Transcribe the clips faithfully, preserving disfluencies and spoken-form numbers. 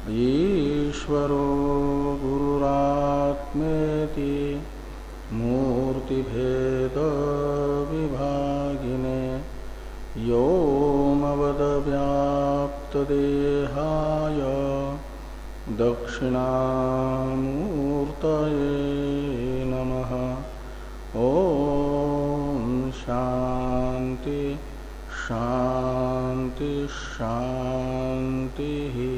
ईश्वरो गुरुरात्मेति मूर्तिभेद विभागिने व्योमवद्व्याप्तदेहाय दक्षिणामूर्तये नमः। ओम शांति शांति शांति।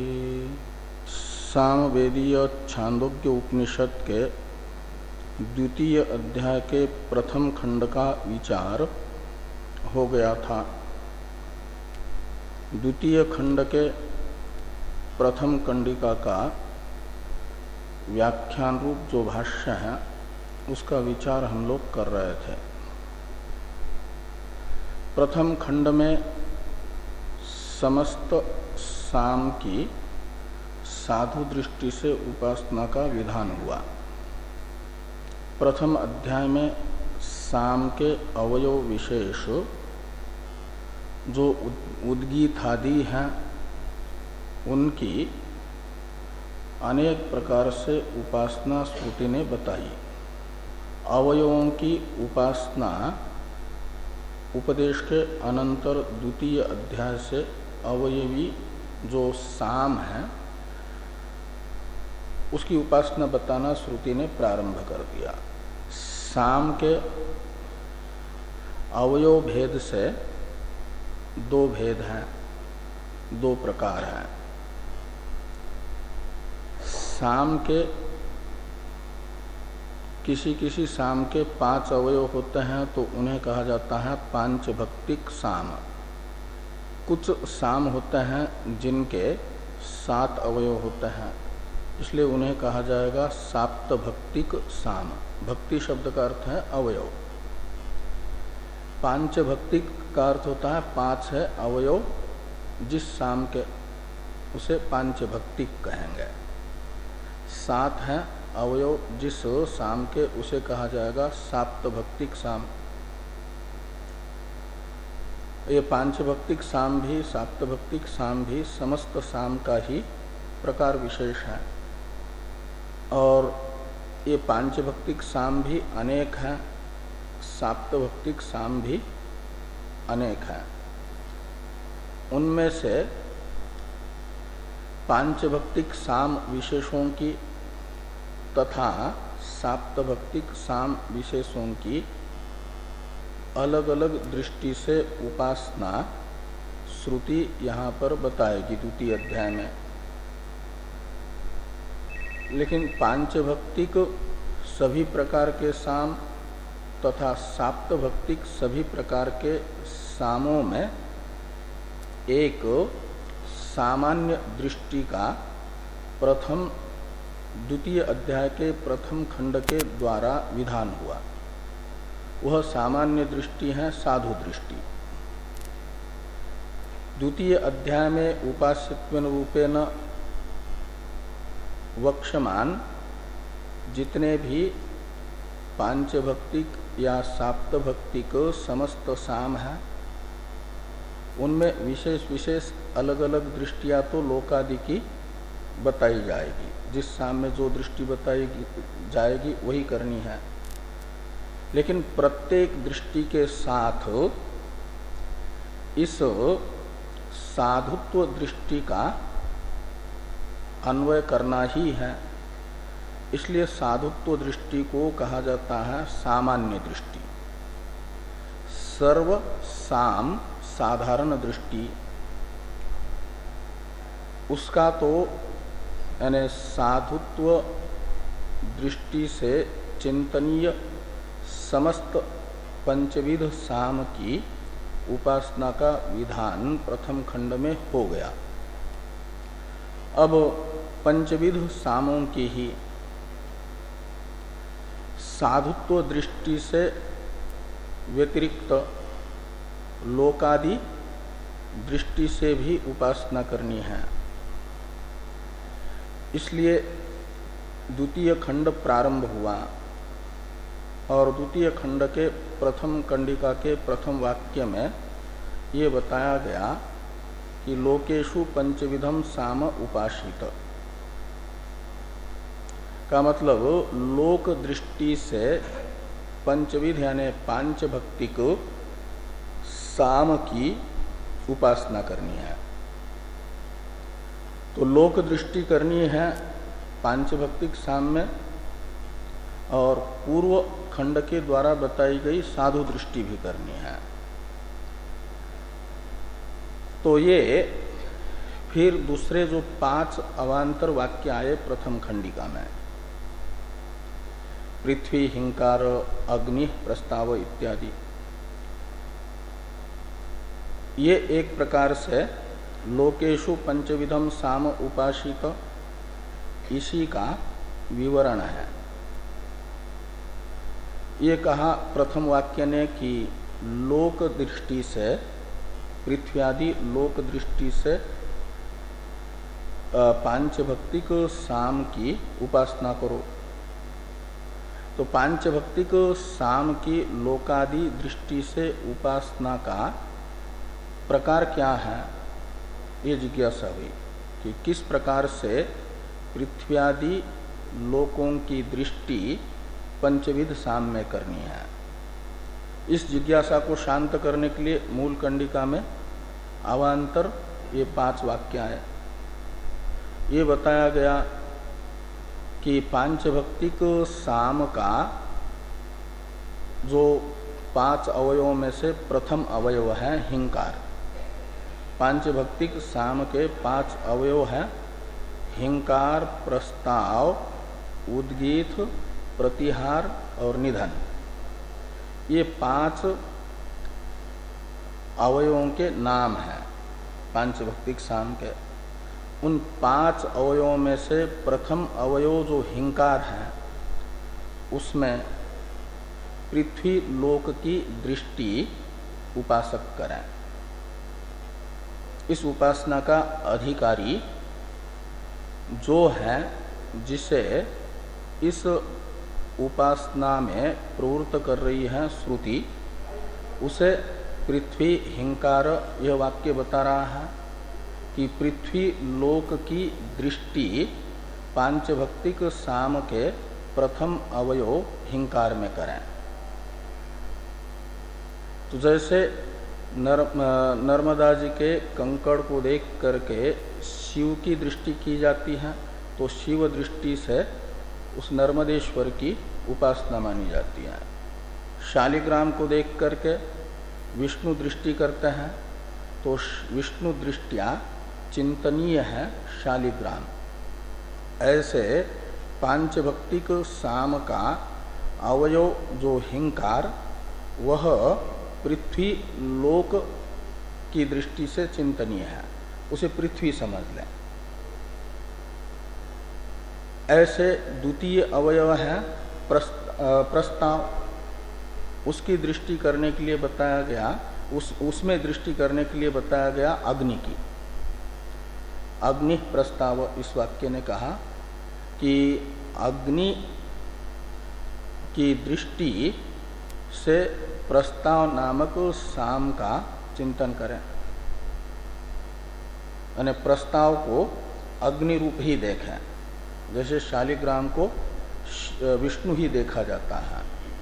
सामवेदीय छांदोग्य उपनिषद के द्वितीय अध्याय के प्रथम खंड का विचार हो गया था। द्वितीय खंड के प्रथम कंडिका का व्याख्यान रूप जो भाष्य है उसका विचार हम लोग कर रहे थे। प्रथम खंड में समस्त साम की साधु दृष्टि से उपासना का विधान हुआ। प्रथम अध्याय में साम के अवयव विशेष जो उद्गीतादि हैं उनकी अनेक प्रकार से उपासना श्रुति ने बताई। अवयवों की उपासना उपदेश के अनंतर द्वितीय अध्याय से अवयवी जो साम है उसकी उपासना बताना श्रुति ने प्रारंभ कर दिया। साम के अवयव भेद से दो भेद हैं, दो प्रकार हैं। साम के किसी किसी साम के पांच अवयव होते हैं तो उन्हें कहा जाता है पांचभक्तिक साम। कुछ साम होते हैं जिनके सात अवयव होते हैं, इसलिए उन्हें कहा जाएगा साप्तभक्तिक साम। भक्ति शब्द का अर्थ है अवयव। पांचभक्तिक का अर्थ होता है पांच है अवयव जिस साम के उसे पांचभक्तिक कहेंगे। सात है अवयव जिस साम के उसे कहा जाएगा साप्तभक्तिक साम। ये पांचभक्तिक साम भी साप्तभक्तिक साम भी समस्त साम का ही प्रकार विशेष है। और ये पांचभक्तिक साम भी अनेक हैं, साप्तभक्तिक साम भी अनेक हैं। उनमें से पांचभक्तिक साम विशेषों की तथा साप्तभक्तिक साम विशेषों की अलग अलग दृष्टि से उपासना श्रुति यहाँ पर बताएगी द्वितीय अध्याय में। लेकिन पांचभक्तिक सभी प्रकार के साम तथा साप्तभक्तिक सभी प्रकार के सामों में एक सामान्य दृष्टि का प्रथम द्वितीय अध्याय के प्रथम खंड के द्वारा विधान हुआ। वह सामान्य दृष्टि है साधु दृष्टि। द्वितीय अध्याय में उपास्यत्वेन रूपेण वक्षमान जितने भी पांचभक्तिक या साप्तभक्तिक समस्त साम है उनमें विशेष विशेष अलग अलग दृष्टियां तो लोकादि की बताई जाएगी। जिस साम में जो दृष्टि बताई जाएगी वही करनी है। लेकिन प्रत्येक दृष्टि के साथ इस साधुत्व दृष्टि का अन्वय करना ही है। इसलिए साधुत्व दृष्टि को कहा जाता है सामान्य दृष्टि। सर्व साम साधारण दृष्टि उसका तो यानी साधुत्व दृष्टि से चिंतनीय समस्त पंचविध साम की उपासना का विधान प्रथम खंड में हो गया। अब पंचविध सामों की ही साधुत्व दृष्टि से व्यतिरिक्त लोकादि दृष्टि से भी उपासना करनी है। इसलिए द्वितीय खंड प्रारंभ हुआ और द्वितीय खंड के प्रथम कंडिका के प्रथम वाक्य में ये बताया गया कि लोकेशु पंचविधम साम उपासित। का मतलब लोक दृष्टि से पंचविध यानी पांच भक्ति को साम की उपासना करनी है। तो लोक दृष्टि करनी है पांच भक्तिक साम में, और पूर्व खंड के द्वारा बताई गई साधु दृष्टि भी करनी है। तो ये फिर दूसरे जो पांच अवान्तर वाक्य आए प्रथम खंडिका में, पृथ्वी, हिंकार, अग्नि, प्रस्ताव इत्यादि, ये एक प्रकार से लोकेशु पंचविधम साम उपासित इसी का विवरण है। ये कहा प्रथम वाक्य ने कि लोक दृष्टि से, पृथ्व्यादि लोक दृष्टि से पांच भक्ति को साम की उपासना करो। तो पांच भक्ति को साम की लोकादि दृष्टि से उपासना का प्रकार क्या है, ये जिज्ञासा हुई कि किस प्रकार से पृथ्व्यादि लोकों की दृष्टि पंचविध साम में करनी है। इस जिज्ञासा को शांत करने के लिए मूल कंडिका में अवान्तर ये पांच वाक्य आए। ये बताया गया कि पांच भक्ति को साम का जो पांच अवयवों में से प्रथम अवयव है हिंकार। पांच भक्तिक साम के पांच अवयव हैं हिंकार, प्रस्ताव, उद्गीत, प्रतिहार और निधन। ये पांच अवयवों के नाम हैं पांच भक्तिक साम के। उन पांच अवयवों में से प्रथम अवयव जो हिंकार है, उसमें पृथ्वी लोक की दृष्टि उपासक करें। इस उपासना का अधिकारी जो है, जिसे इस उपासना में प्रवृत्त कर रही है श्रुति, उसे पृथ्वी हिंकार यह वाक्य बता रहा है कि पृथ्वी लोक की दृष्टि पांच भक्तिक साम के प्रथम अवयव हिंकार में करें। तो जैसे नर, नर्मदा जी के कंकड़ को देख करके शिव की दृष्टि की जाती है, तो शिव दृष्टि से उस नर्मदेश्वर की उपासना मानी जाती है। शालिग्राम को देख करके विष्णु दृष्टि करते हैं, तो विष्णु दृष्टिया चिंतनीय है शालिग्राम। ऐसे पांच भक्तिक साम का अवयव जो हिंकार, वह पृथ्वी लोक की दृष्टि से चिंतनीय है, उसे पृथ्वी समझ लें। ऐसे द्वितीय अवयव है प्रस्ताव, उसकी दृष्टि करने के लिए बताया गया, उस उसमें दृष्टि करने के लिए बताया गया अग्नि की। अग्नि प्रस्ताव इस वाक्य ने कहा कि अग्नि की दृष्टि से प्रस्ताव नामक साम का चिंतन करें, यानी प्रस्ताव को अग्नि रूप ही देखें, जैसे शालिग्राम को विष्णु ही देखा जाता है।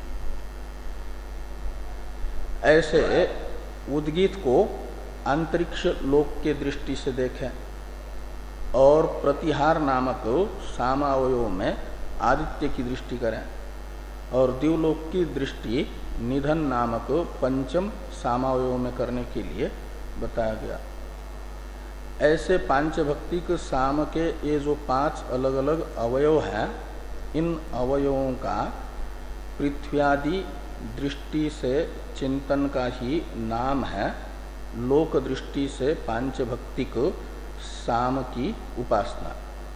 ऐसे उद्गीत को अंतरिक्ष लोक के दृष्टि से देखें, और प्रतिहार नामक सामावयव में आदित्य की दृष्टि करें, और दिवलोक की दृष्टि निधन नामक पंचम सामावयव में करने के लिए बताया गया। ऐसे पांच भक्तिक साम के ये जो पांच अलग अलग अवयव हैं, इन अवयवों का पृथ्व्यादि दृष्टि से चिंतन का ही नाम है लोक दृष्टि से पांच भक्तिक साम की उपासना।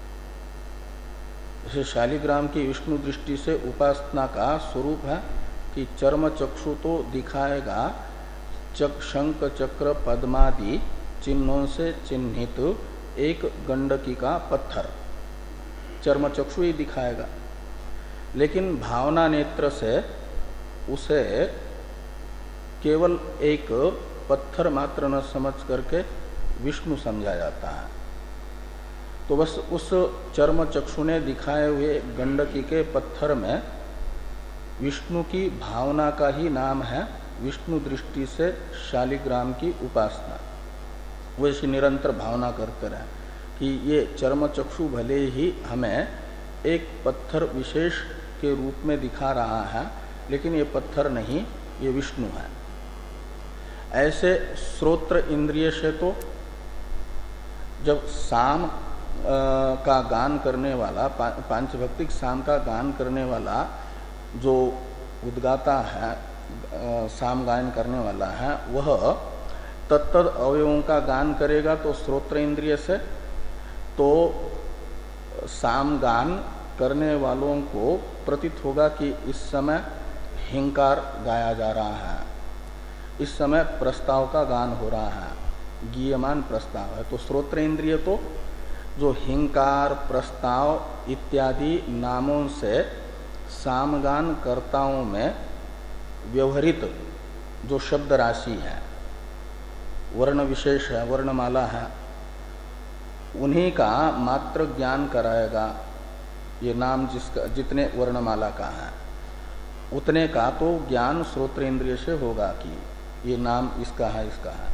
जैसे शालिग्राम की विष्णु दृष्टि से उपासना का स्वरूप है कि चर्म चक्षु तो दिखाएगा चक शंख चक्र पद्मादि चिन्हों से चिन्हित एक गंडकी का पत्थर चर्म चक्षु ही दिखाएगा, लेकिन भावना नेत्र से उसे केवल एक पत्थर मात्र न समझ करके विष्णु समझा जाता है। तो बस उस चर्म चक्षु ने दिखाए हुए गंडकी के पत्थर में विष्णु की भावना का ही नाम है विष्णु दृष्टि से शालिग्राम की उपासना। वैसी निरंतर भावना करते रहे कि ये चर्म चक्षु भले ही हमें एक पत्थर विशेष के रूप में दिखा रहा है, लेकिन ये पत्थर नहीं, ये विष्णु है। ऐसे श्रोत्र इंद्रिय से तो जब साम आ, का गान करने वाला, पांचभक्तिक साम का गान करने वाला जो उद्गाता है, साम गायन करने वाला है, वह तत्तद अवयवों का गान करेगा तो श्रोत्र इंद्रिय से, तो साम गान करने वालों को प्रतीत होगा कि इस समय हिंकार गाया जा रहा है, इस समय प्रस्ताव का गान हो रहा है, गीयमान प्रस्ताव है। तो श्रोत्र इंद्रिय तो जो हिंकार, प्रस्ताव इत्यादि नामों से सामगान कर्ताओं में व्यवहरित जो शब्द राशि है, वर्ण विशेष है, वर्णमाला है, उन्हीं का मात्र ज्ञान कराएगा। ये नाम जिसका जितने वर्णमाला का है उतने का तो ज्ञान श्रोत्र इंद्रिय से होगा कि ये नाम इसका है, इसका है।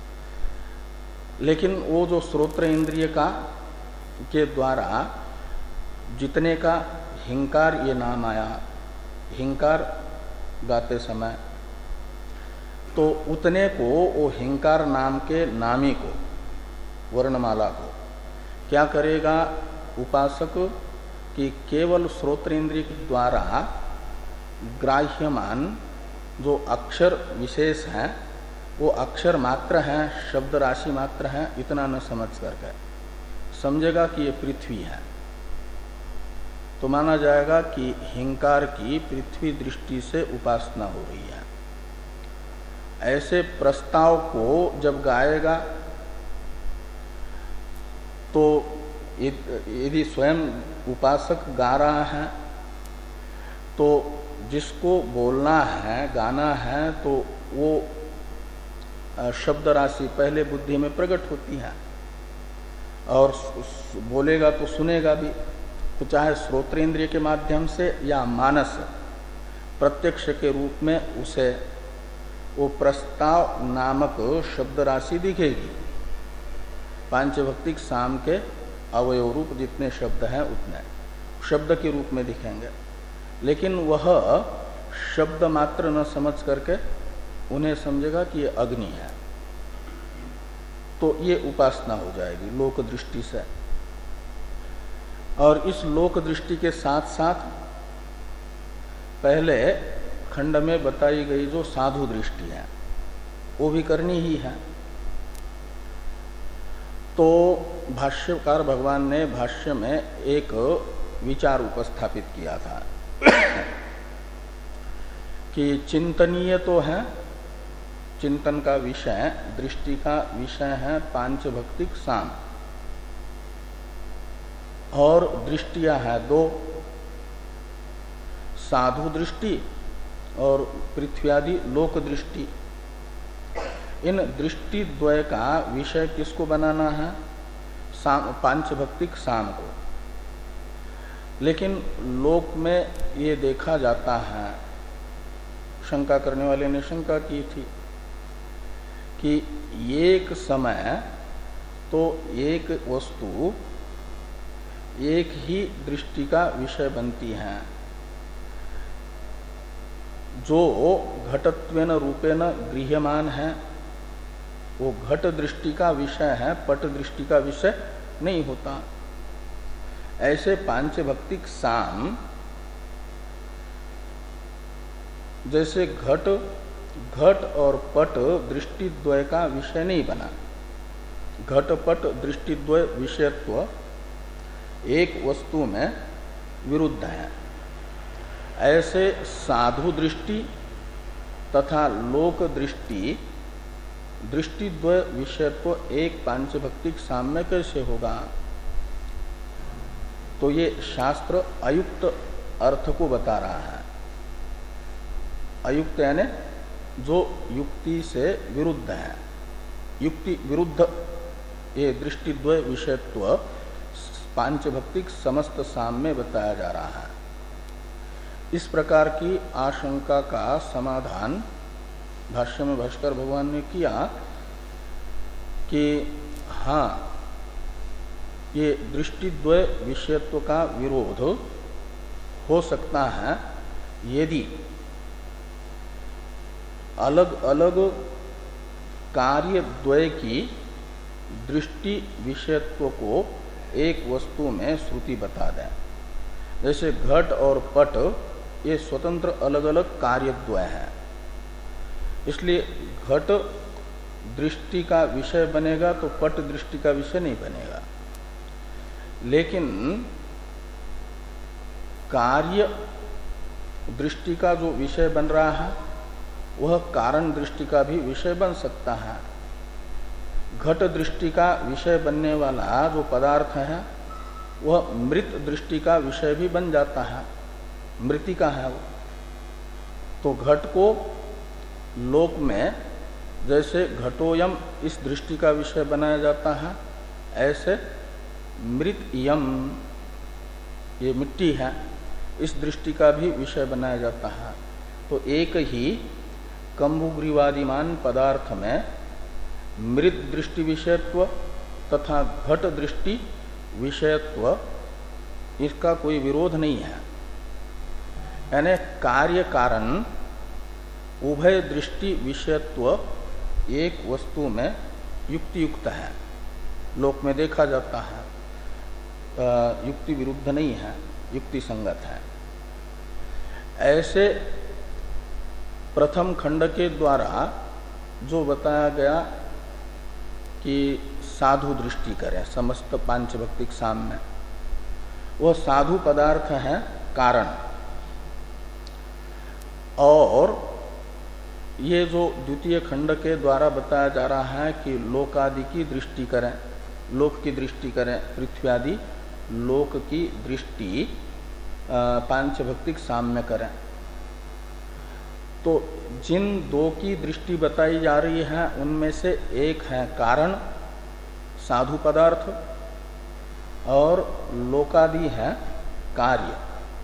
लेकिन वो जो श्रोत्र इंद्रिय का के द्वारा जितने का हिंकार ये नाम आया, हिंकार गाते समय, तो उतने को वो हिंकार नाम के नामी को, वर्णमाला को क्या करेगा उपासक कि केवल श्रोत्र इंद्रिय के द्वारा ग्राह्यमान जो अक्षर विशेष हैं वो अक्षर मात्र हैं, शब्द राशि मात्र हैं, इतना न समझ करके समझेगा कि ये पृथ्वी है, तो माना जाएगा कि हिंकार की पृथ्वी दृष्टि से उपासना हो रही है। ऐसे प्रस्ताव को जब गाएगा तो यदि स्वयं उपासक गा रहा है तो जिसको बोलना है, गाना है, तो वो शब्द राशि पहले बुद्धि में प्रकट होती है और बोलेगा तो सुनेगा भी, तो चाहे श्रोत्र इंद्रिय के माध्यम से या मानस प्रत्यक्ष के रूप में उसे वो प्रस्ताव नामक शब्द राशि दिखेगी। पांचभक्तिक साम के अवयव रूप जितने शब्द हैं उतने शब्द के रूप में दिखेंगे, लेकिन वह शब्द मात्र न समझ करके उन्हें समझेगा कि ये अग्नि है, तो ये उपासना हो जाएगी लोक दृष्टि से। और इस लोक दृष्टि के साथ साथ पहले खंड में बताई गई जो साधु दृष्टि है वो भी करनी ही है। तो भाष्यकार भगवान ने भाष्य में एक विचार उपस्थापित किया था कि चिंतनीय तो है, चिंतन का विषय, दृष्टि का विषय है पांचभक्तिक साम, और दृष्टियां है दो, साधु दृष्टि और पृथ्व्यादि लोक दृष्टि। इन दृष्टि द्वय का विषय किसको बनाना है? साम, पांचभक्तिक साम को। लेकिन लोक में ये देखा जाता है, शंका करने वाले ने शंका की थी कि एक समय तो एक वस्तु एक ही दृष्टि का विषय बनती है, जो घटत्वेन रूपेण गृह्यमान है वो घट दृष्टि का विषय है, पट दृष्टि का विषय नहीं होता। ऐसे पांचभक्तिक साम जैसे घट घट और पट दृष्टि द्वय का विषय नहीं बना, घट पट दृष्टि द्वय विषयत्व एक वस्तु में विरुद्ध है। ऐसे साधु दृष्टि तथा लोक दृष्टि दृष्टि द्वय विषयत्व एक पांचभक्तिक साम में कैसे होगा? तो ये शास्त्र अयुक्त अर्थ को बता रहा है। अयुक्त यानी जो युक्ति से विरुद्ध है, युक्ति विरुद्ध ये दृष्टि द्वय विषयत्व पांचभक्तिक समस्त साम में बताया जा रहा है। इस प्रकार की आशंका का समाधान भाष्य में भास्कर भगवान ने किया कि हाँ, ये दृष्टिद्वय विषयत्व का विरोध हो सकता है यदि अलग अलग कार्य द्वय की दृष्टि विषयत्व को एक वस्तु में श्रुति बता दें। जैसे घट और पट ये स्वतंत्र अलग अलग कार्य द्वय हैं, इसलिए घट दृष्टि का विषय बनेगा तो पट दृष्टि का विषय नहीं बनेगा। लेकिन कार्य दृष्टि का जो विषय बन रहा है वह कारण दृष्टि का भी विषय बन सकता है। घट दृष्टि का विषय बनने वाला जो पदार्थ है वह मृत दृष्टि का विषय भी बन जाता है, मृतिका है वो। तो घट को लोक में जैसे घटोयम इस दृष्टि का विषय बनाया जाता है, ऐसे मृत यम, ये मिट्टी है, इस दृष्टि का भी विषय बनाया जाता है। तो एक ही कंबुग्रीवादिमान पदार्थ में मृत दृष्टि विषयत्व तथा घट दृष्टि विषयत्व, इसका कोई विरोध नहीं है। यानी कार्य कारण उभय दृष्टि विषयत्व एक वस्तु में युक्ति युक्त है, लोक में देखा जाता है, युक्ति विरुद्ध नहीं है, युक्ति संगत है। ऐसे प्रथम खंड के द्वारा जो बताया गया कि साधु दृष्टि करें समस्त पांचभक्तिक साम में, वह साधु पदार्थ है कारण। और ये जो द्वितीय खंड के द्वारा बताया जा रहा है कि लोकादि की दृष्टि करें, लोक की दृष्टि करें, पृथ्वी आदि लोक की दृष्टि पांचभक्तिक साम में करें, तो जिन दो की दृष्टि बताई जा रही है उनमें से एक है कारण साधु पदार्थ और लोकादि है कार्य।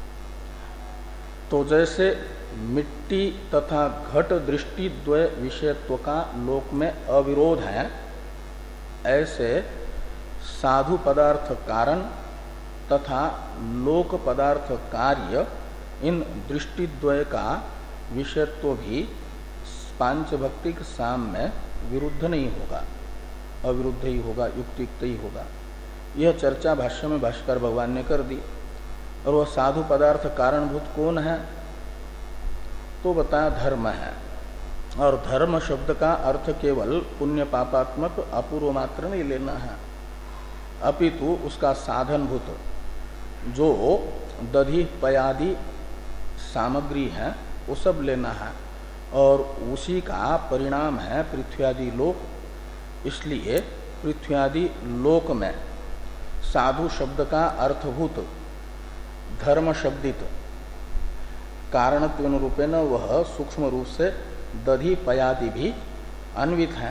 तो जैसे मिट्टी तथा घट दृष्टि द्वय विषयत्व का लोक में अविरोध है, ऐसे साधु पदार्थ कारण तथा लोक पदार्थ कार्य, इन दृष्टि द्वय का विषयत्व भी पांचभक्तिक साम में विरुद्ध नहीं होगा, अविरुद्ध ही होगा, युक्तियुक्त ही होगा। यह चर्चा भाष्य में भाष्कर भगवान ने कर दी। और वह साधु पदार्थ कारणभूत कौन है? तो बताया धर्म है। और धर्म शब्द का अर्थ केवल पुण्य पापात्मक अपूर्व मात्र नहीं लेना है, अपितु उसका साधनभूत जो दधि पयादि सामग्री है वो सब लेना है, और उसी का परिणाम है पृथ्वी आदि लोक। इसलिए पृथ्वी आदि लोक में साधु शब्द का अर्थभूत धर्म शब्दित कारणत्वेन रूपेण वह सूक्ष्म रूप से दधि पयादि भी अन्वित हैं,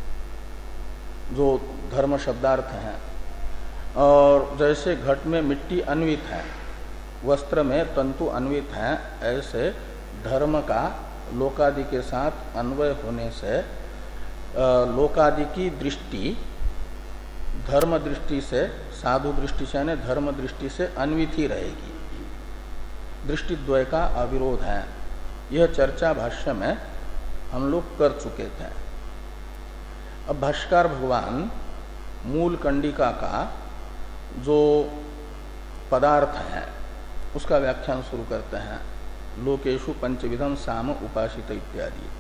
जो धर्म शब्दार्थ हैं। और जैसे घट में मिट्टी अन्वित है, वस्त्र में तंतु अन्वित हैं, ऐसे धर्म का लोकादि के साथ अन्वय होने से लोकादि की दृष्टि धर्म दृष्टि से, साधु दृष्टि से यानी धर्म दृष्टि से अन्वित ही रहेगी। दृष्टि द्वय का अविरोध है। यह चर्चा भाष्य में हम लोग कर चुके थे। अब भाष्यकार भगवान मूल कंडिका का जो पदार्थ है उसका व्याख्यान शुरू करते हैं। लोकेशु पंचविधम साम उपासित इत्यादि।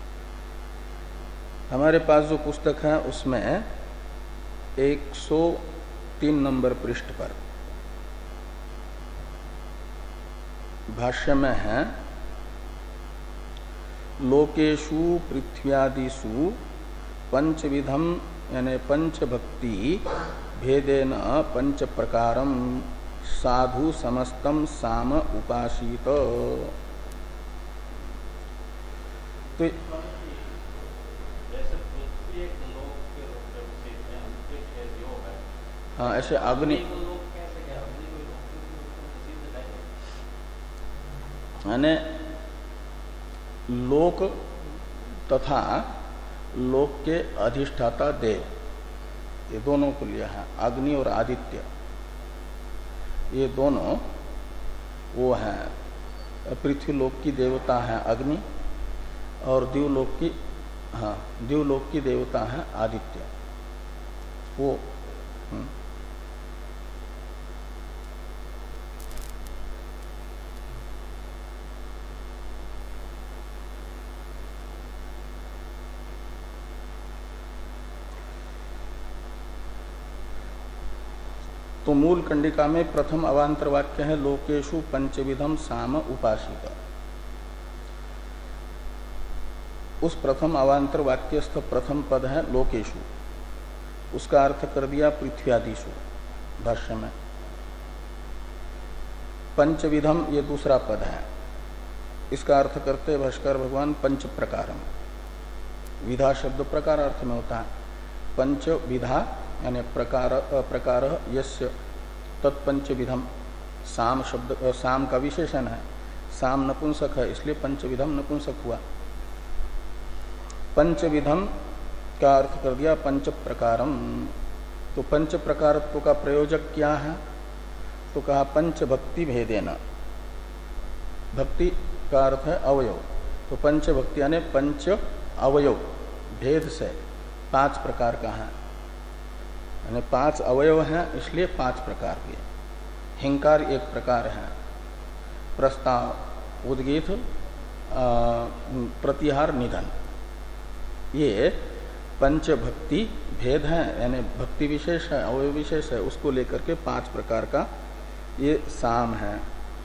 हमारे पास जो पुस्तक है उसमें एक सौ तीन नंबर पृष्ठ पर भाष्य में है, लोकेशु पृथ्व्यादिषु पंचविधम यानी पंचभक्ति भेदेन पंच प्रकारम साधु समस्तम साम उपासित। तो हाँ, ऐसे अग्नि यानी लोक तथा लोक के अधिष्ठाता देव, ये दोनों को लिया है। अग्नि और आदित्य ये दोनों वो हैं, पृथ्वी लोक की देवता है अग्नि और दिवलोक की हाँ दिवलोक की देवता है आदित्य। वो हुँ। तो मूल कंडिका में प्रथम अवांतर वाक्य है लोकेशु पंचविधम साम उपासित। उस प्रथम अवांतर वाक्यस्थ प्रथम पद है लोकेशु, उसका अर्थ कर दिया पृथ्व्यादिशु भाष्य में। पंचविधम ये दूसरा पद है, इसका अर्थ करते भाष्कर भगवान पंच प्रकारम। विधा शब्द प्रकार अर्थ में होता है, पंच विधा यानी प्रकार प्रकार यस्य तत्पंच विधम। साम शब्द साम का विशेषण है, साम नपुंसक है इसलिए पंचविधम नपुंसक हुआ। पंचविधम का अर्थ कर दिया पंच प्रकारम। तो पंच प्रकारत्व का प्रयोजक क्या है? तो कहा पंच भक्ति भेदेन। भक्ति का अर्थ है अवयव, तो पंच भक्ति यानी पंच अवयव भेद से पांच प्रकार का है, यानी पांच अवयव हैं इसलिए पांच प्रकार के। हिंकार एक प्रकार है, प्रस्ताव उद्गीत प्रतिहार निधन, ये पंच भक्ति भेद है, यानी भक्ति विशेष है अवयव विशेष है, उसको लेकर के पांच प्रकार का ये साम है।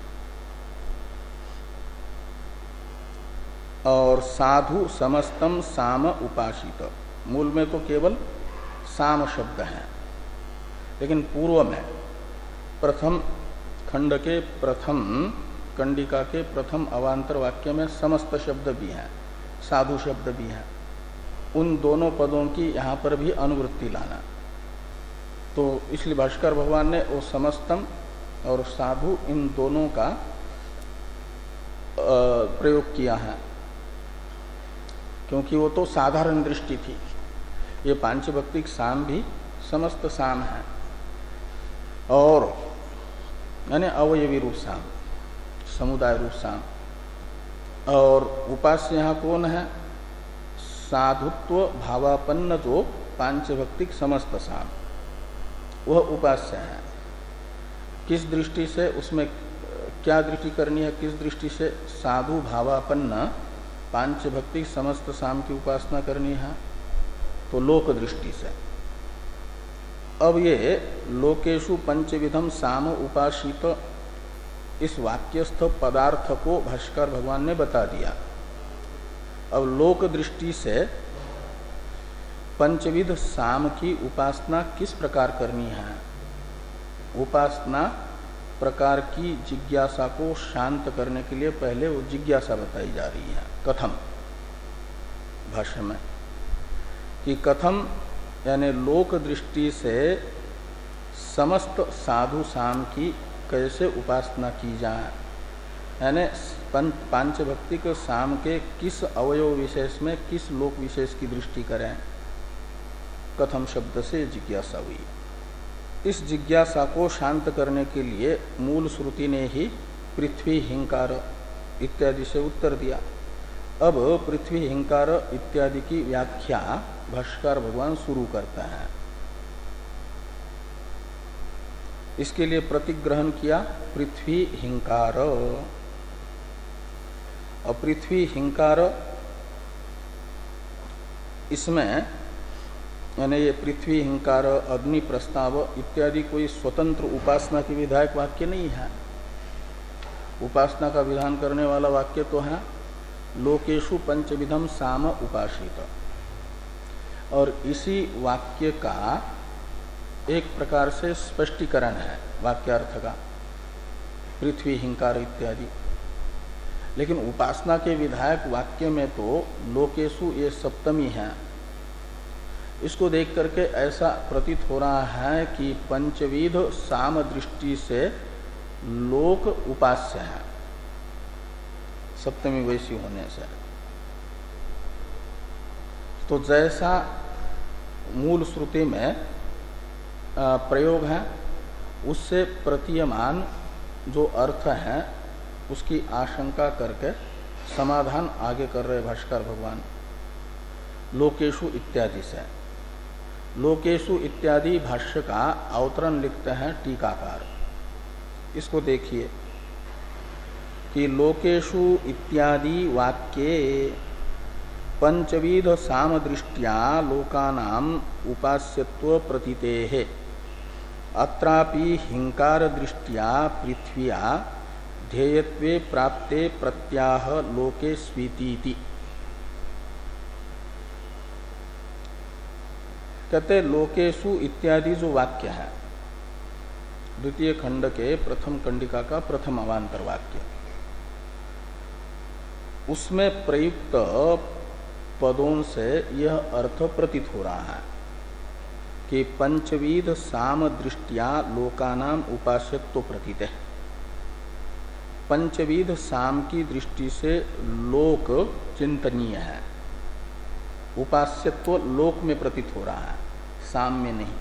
और साधु समस्तम साम उपासित, मूल में तो केवल साम शब्द है, लेकिन पूर्व में प्रथम खंड के प्रथम कंडिका के प्रथम अवांतर वाक्य में समस्त शब्द भी हैं, साधु शब्द भी हैं। उन दोनों पदों की यहाँ पर भी अनुवृत्ति लाना, तो इसलिए भाष्कर भगवान ने वो समस्तम और साधु इन दोनों का प्रयोग किया है, क्योंकि वो तो साधारण दृष्टि थी। ये पांचभक्तिक साम भी समस्त साम है, और यानी अवयवी रूप साम, समुदाय रूप साम। और उपास्य यहाँ कौन है? साधुत्व भावापन्न जो पांचभक्तिक समस्त साम, वह उपास्य है। किस दृष्टि से, उसमें क्या दृष्टि करनी है, किस दृष्टि से साधु भावापन्न पांचभक्तिक समस्त साम की उपासना करनी है? तो लोक दृष्टि से। अब ये लोकेशु पंचविधम साम उपासित इस वाक्यस्थ पदार्थ को भाष्कर भगवान ने बता दिया। अब लोक दृष्टि से पंचविध साम की उपासना किस प्रकार करनी है, उपासना प्रकार की जिज्ञासा को शांत करने के लिए पहले वो जिज्ञासा बताई जा रही है। कथम भाष्य में कि कथम यानी लोक दृष्टि से समस्त साधु साम की कैसे उपासना की जाए, यानी पांचभक्तिक साम के किस अवयव विशेष में किस लोक विशेष की दृष्टि करें। कथम शब्द से जिज्ञासा हुई। इस जिज्ञासा को शांत करने के लिए मूल श्रुति ने ही पृथ्वी हिंकार इत्यादि से उत्तर दिया। अब पृथ्वी हिंकार इत्यादि की व्याख्या भाष्कर भगवान शुरू करते हैं। इसके लिए प्रतिग्रहण किया पृथ्वी हिंकार। और पृथ्वी हिंकार इसमें यानी ये पृथ्वी हिंकार अग्नि प्रस्ताव इत्यादि कोई स्वतंत्र उपासना की विधायक वाक्य नहीं है। उपासना का विधान करने वाला वाक्य तो है लोकेशु पंचविधम साम उपासित, और इसी वाक्य का एक प्रकार से स्पष्टीकरण है वाक्यार्थ का, पृथ्वी हिंकार इत्यादि। लेकिन उपासना के विधायक वाक्य में तो लोकेशु ये सप्तमी है। इसको देख करके ऐसा प्रतीत हो रहा है कि पंचविध साम दृष्टि से लोक उपास्य है, सप्तमी वैसी होने से। तो जैसा मूल श्रुति में प्रयोग है उससे प्रतीयमान जो अर्थ है उसकी आशंका करके समाधान आगे कर रहे भाष्कर भगवान लोकेशु इत्यादि से। लोकेशु इत्यादि भाष्य का अवतरण लिखते हैं टीकाकार। इसको देखिए कि लोकेशु इत्यादि वाक्ये पंचविध सामदृष्ट्या लोकानाम उपास्यत्व प्रतीतेः अत्रापि हिंकार दृष्ट्या पृथ्व्या ध्येयत्वे प्राप्ते प्रत्याह लोके स्वीतीति। कहते लोकेशु इत्यादि जो वाक्य है द्वितीय खंड के प्रथम कंडिका का प्रथम अवांतर वाक्य, उसमें प्रयुक्त पदों से यह अर्थ प्रतीत हो रहा है कि पंचविध साम दृष्टिया लोकानाम उपास्यत्व प्रतीत है। पंचविध साम की दृष्टि से लोक चिंतनीय है, उपास्यत्व लोक में प्रतीत हो रहा है, साम में नहीं,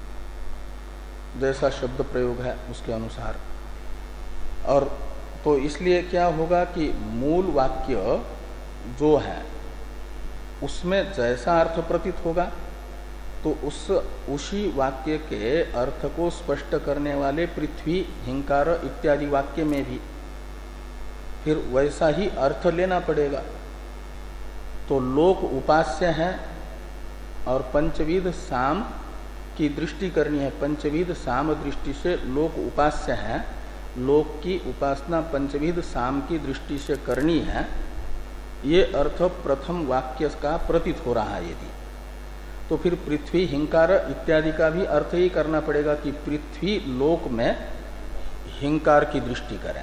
जैसा शब्द प्रयोग है उसके अनुसार। और तो इसलिए क्या होगा कि मूल वाक्य जो है उसमें जैसा अर्थ प्रतीत होगा तो उस उसी वाक्य के अर्थ को स्पष्ट करने वाले पृथ्वी हिंकार इत्यादि वाक्य में भी फिर वैसा ही अर्थ लेना पड़ेगा। तो लोक उपास्य है और पंचविध साम की दृष्टि करनी है, पंचविध साम दृष्टि से लोक उपास्य है, लोक की उपासना पंचविध साम की दृष्टि से करनी है, ये अर्थ प्रथम वाक्य का प्रतीत हो रहा है। यदि तो फिर पृथ्वी हिंकार इत्यादि का भी अर्थ ही करना पड़ेगा कि पृथ्वी लोक में हिंकार की दृष्टि करें,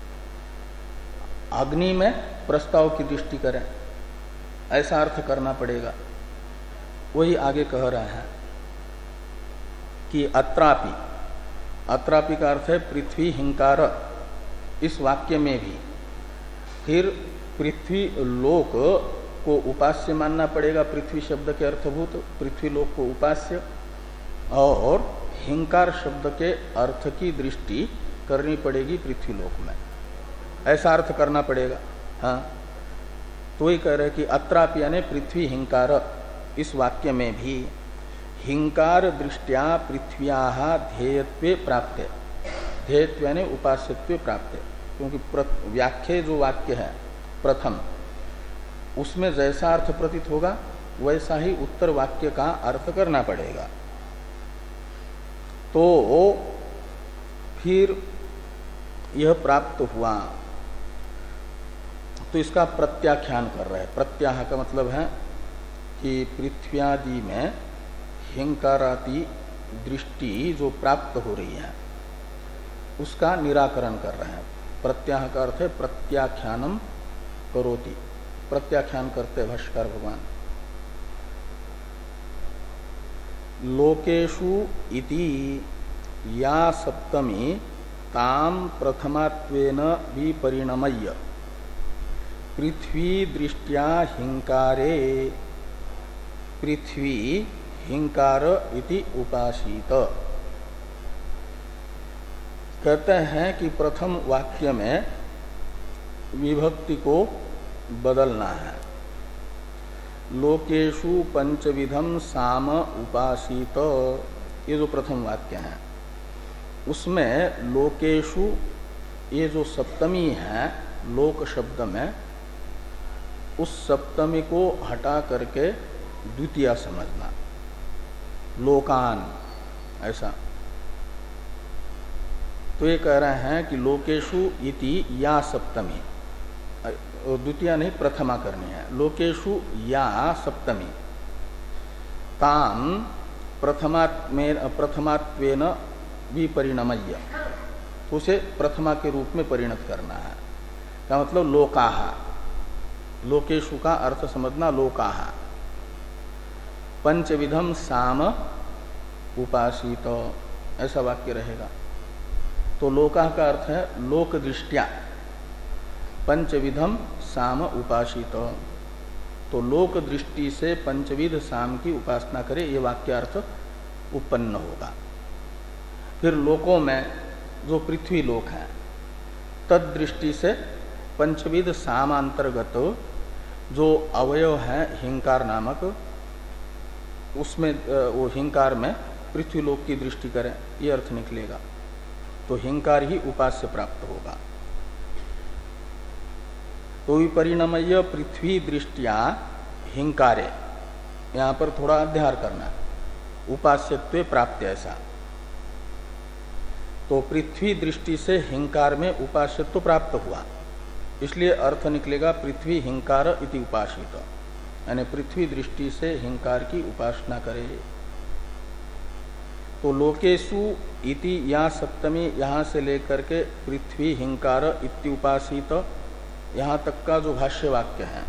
अग्नि में प्रस्ताव की दृष्टि करें, ऐसा अर्थ करना पड़ेगा। वही आगे कह रहा है कि अत्रापि, अत्रापि का अर्थ है पृथ्वी हिंकार, इस वाक्य में भी फिर पृथ्वी लोक को उपास्य मानना पड़ेगा, पृथ्वी शब्द के अर्थभूत पृथ्वी लोक को उपास्य, और हिंकार शब्द के अर्थ की दृष्टि करनी पड़ेगी पृथ्वी लोक में, ऐसा अर्थ करना पड़ेगा। हाँ, तो ही कह रहे कि अत्रापि यानी पृथ्वी हिंकार, इस वाक्य में भी हिंकार दृष्टिया पृथ्व्याः ध्येयत्वे प्राप्ते, ध्येयत्व यानी उपास्यत्वे प्राप्ते, क्योंकि व्याख्या जो वाक्य है प्रथम उसमें जैसा अर्थ प्रतीत होगा वैसा ही उत्तर वाक्य का अर्थ करना पड़ेगा। तो फिर यह प्राप्त हुआ, तो इसका प्रत्याख्यान कर रहे हैं। प्रत्याह का मतलब है कि पृथ्व्यादि में हिंकारादि दृष्टि जो प्राप्त हो रही है उसका निराकरण कर रहे हैं। प्रत्याह का अर्थ है प्रत्याख्यानम करोति, प्रत्याख्यान करते भाष्कर भगवान। लोकेशु इति या सप्तमी ताम प्रथमात्वेन विपरिणमय्य पृथ्वी दृष्टिया हिंकारे पृथ्वी हिंकार इति उपासित। कहते हैं कि प्रथम वाक्य में विभक्ति को बदलना है। लोकेशु पंचविधम साम उपासित, ये जो प्रथम वाक्य है उसमें लोकेशु, ये जो सप्तमी है लोक शब्द में, उस सप्तमी को हटा करके द्वितीय समझना, लोकान, ऐसा। तो ये कह रहे हैं कि लोकेशु इति या सप्तमी, द्वितीय नहीं प्रथमा करनी है, लोकेशु या सप्तमी ताम प्रथमात्मेन प्रथमात्वेन विपरिणमय्य, तो उसे प्रथमा के रूप में परिणत करना है। का मतलब लोकाहा, लोकेशु का अर्थ समझना लोकाहा, पंचविधम साम उपासित, ऐसा वाक्य रहेगा। तो लोका का अर्थ है लोक दृष्टिया, पंचविधम साम उपासित। तो लोक दृष्टि से पंचविध साम की उपासना करे, ये वाक्यार्थ उत्पन्न होगा। फिर लोकों में जो पृथ्वी लोक है, तद दृष्टि से पंचविध सामांतर्गत जो अवयव है हिंकार नामक, उसमें वो हिंकार में पृथ्वी लोक की दृष्टि करें, ये अर्थ निकलेगा। तो हिंकार ही उपास्य प्राप्त होगा। तो विपरिणमय पृथ्वी दृष्टिया हिंकारे, यहां पर थोड़ा अध्यार करना, उपास्यत्व प्राप्त ऐसा। तो पृथ्वी दृष्टि से हिंकार में उपास्यत्व प्राप्त हुआ, इसलिए अर्थ निकलेगा पृथ्वी हिंकार इति उपासित, यानी पृथ्वी दृष्टि से हिंकार की उपासना करे। तो लोकेशु इति या सप्तमी, यहां से लेकर के पृथ्वी हिंकार इति उपासित, यहां तक का जो भाष्य वाक्य है,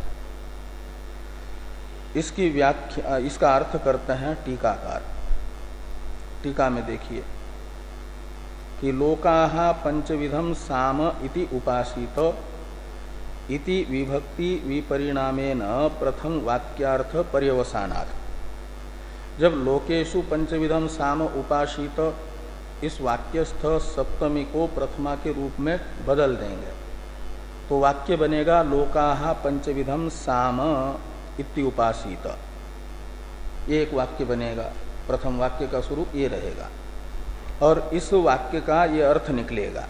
इसकी व्याख्या, इसका अर्थ करते हैं टीकाकार। टीका में देखिए कि लोकाहा पंचविधम साम इति उपासित इति विभक्ति विपरिणामेन प्रथम वाक्यार्थ पर्यवसानात्। जब लोकेशु पंचविधम साम उपासित इस वाक्यस्थ सप्तमी को प्रथमा के रूप में बदल देंगे तो वाक्य बनेगा लोकाहा पंचविधम साम इति उपासित। ये एक वाक्य बनेगा, प्रथम वाक्य का स्वरूप ये रहेगा। और इस वाक्य का ये अर्थ निकलेगा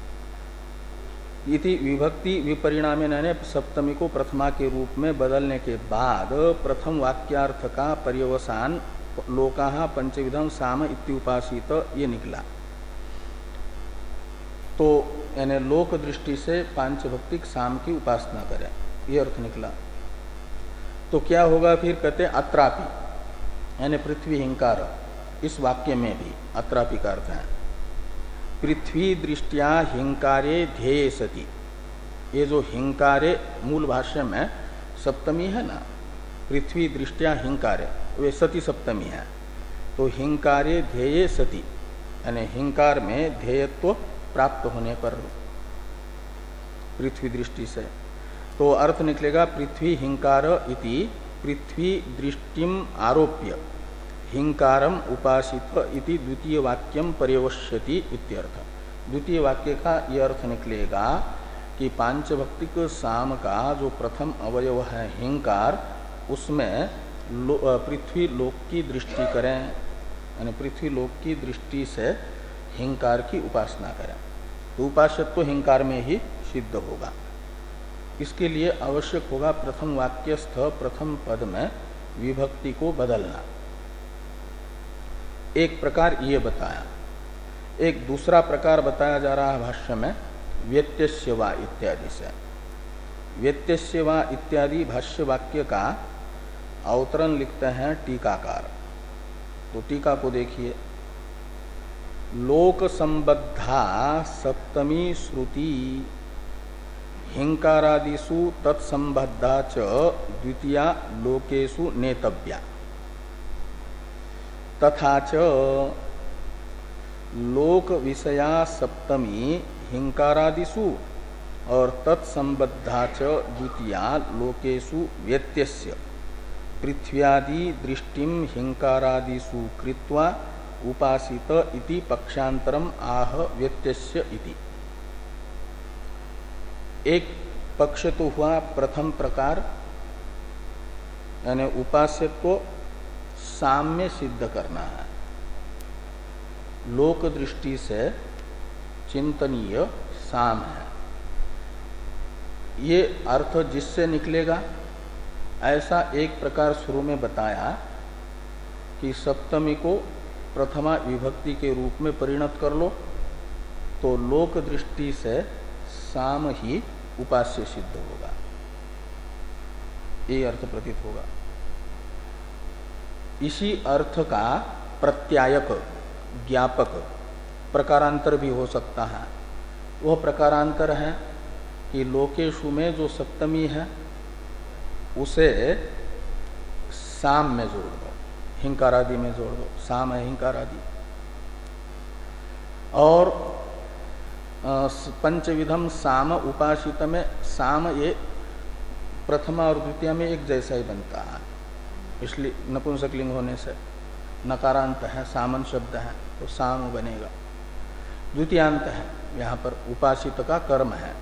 इति विभक्ति विपरिणामे, ने सप्तमी को प्रथमा के रूप में बदलने के बाद प्रथम वाक्यार्थ का पर्यवसान लोकाहा पंचविधम साम इति उपासित ये निकला। तो यानी लोक दृष्टि से पांचभक्तिक साम की उपासना करें, ये अर्थ निकला। तो क्या होगा फिर, कहते अत्रापि, यानी पृथ्वी हिंकार, इस वाक्य में भी अत्रापि का अर्थ है पृथ्वी दृष्टिया हिंकारे ध्येय सति। ये जो हिंकारे मूल भाष्य में सप्तमी है ना, पृथ्वी दृष्टिया हिंकारे, वे सती सप्तमी है। तो हिंकारे ध्येय सति, यानी हिंकार में ध्येयत्व प्राप्त होने पर पृथ्वी दृष्टि से, तो अर्थ निकलेगा पृथ्वी हिंकार इति पृथ्वी दृष्टिम आरोप्य हिंकारम उपासित इति द्वितीय वाक्यम पर्यवश्यति इत्यर्थ। द्वितीय वाक्य का यह अर्थ निकलेगा कि पांचभक्तिक साम का जो प्रथम अवयव है हिंकार, उसमें लो, पृथ्वी लोक की दृष्टि करें, यानी पृथ्वी लोक की दृष्टि से हिंकार की उपासना करें। तो उपास्यत्व हिंकार में ही सिद्ध होगा। इसके लिए आवश्यक होगा प्रथम वाक्यस्थ प्रथम पद में विभक्ति को बदलना। एक प्रकार ये बताया। एक दूसरा प्रकार बताया जा रहा है भाष्य में व्यत्यस्य वा इत्यादि से। व्यत्यस्य वा इत्यादि भाष्य वाक्य का अवतरण लिखते हैं टीकाकार। तो टीका को देखिए, लोक संबद्धा सप्तमी श्रुति हिंकारादिषु तत्संबद्धा च द्वितीया लोकेषु नेतव्या तथा च लोक विषया सप्तमी हिंकारादिषु और तत्संबद्धा च द्वितीया लोकेषु व्यत्यस्य पृथ्व्यादि दृष्टिम हिंकारादिषु कृत्वा उपासित इति पक्षांतरम आह व्यत्यस्य इति। एक पक्ष तो हुआ प्रथम प्रकार, यानी उपास्यत्व साम्य सिद्ध करना है, लोक दृष्टि से चिंतनीय साम है, ये अर्थ जिससे निकलेगा। ऐसा एक प्रकार शुरू में बताया कि सप्तमी को प्रथमा विभक्ति के रूप में परिणत कर लो तो लोक दृष्टि से साम ही उपास्य सिद्ध होगा, ये अर्थ प्रतीत होगा। इसी अर्थ का प्रत्यायक ज्ञापक प्रकारांतर भी हो सकता है। वह प्रकारांतर है कि लोकेशु में जो सप्तमी है उसे साम में जोड़ दो, हिंकारादि में जोड़ दो, साम है हिंकारादि। और पंचविधम साम उपासित में साम ये प्रथमा और द्वितीय में एक जैसा ही बनता है, इसलिए नपुंसकलिंग होने से नकारांत है, सामन शब्द है तो साम बनेगा। द्वितीयांत है, यहाँ पर उपासित का कर्म है।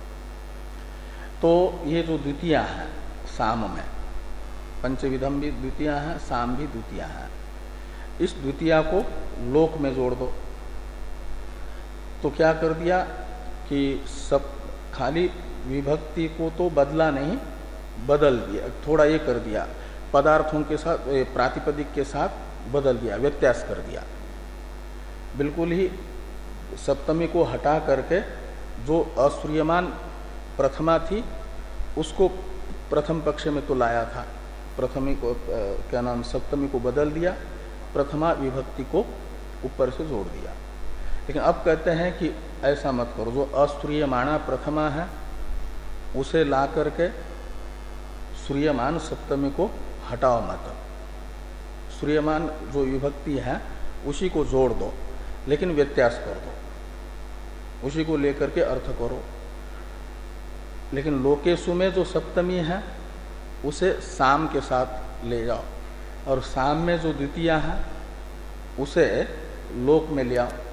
तो ये जो द्वितीय है साम में, पंचविधम भी द्वितीय है, साम भी द्वितीय है, इस द्वितीय को लोक में जोड़ दो। तो क्या कर दिया कि सब खाली विभक्ति को तो बदला नहीं, बदल दिया, थोड़ा ये कर दिया, पदार्थों के साथ प्रातिपदिक के साथ बदल दिया, व्यत्यास कर दिया। बिल्कुल ही सप्तमी को हटा करके जो असूर्यमान प्रथमा थी उसको प्रथम पक्ष में तो लाया था, प्रथमी को क्या नाम सप्तमी को बदल दिया, प्रथमा विभक्ति को ऊपर से जोड़ दिया। लेकिन अब कहते हैं कि ऐसा मत करो, जो असूर्यमाणा प्रथमा है उसे ला करके सूर्यमान सप्तमी को हटाओ मत, सूर्यमान जो विभक्ति है उसी को जोड़ दो, लेकिन व्यत्यास कर दो, उसी को लेकर के अर्थ करो। लेकिन लोकेशु में जो सप्तमी है उसे साम के साथ ले जाओ, और साम में जो द्वितीय है उसे लोक में ले आओ।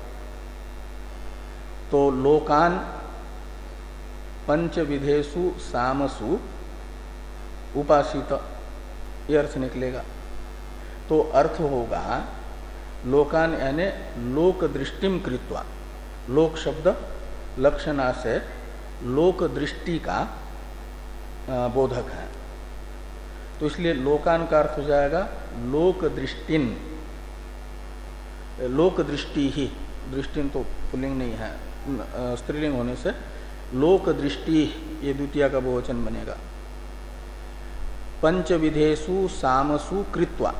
तो लोकान पंचविधेषु सामसु उपासित, ये अर्थ निकलेगा। तो अर्थ होगा लोकान यानी लोक दृष्टिम कृत्वा, लोक शब्द लक्षणा से लोक दृष्टि का बोधक है, तो इसलिए लोकान का अर्थ हो जाएगा लोक दृष्टिन, लोक दृष्टि ही, दृष्टिन तो पुल्लिंग नहीं है, स्त्रीलिंग होने से लोक दृष्टि ये द्वितीय का बहुवचन बनेगा। पंचविधेषु सामसु कृत्वा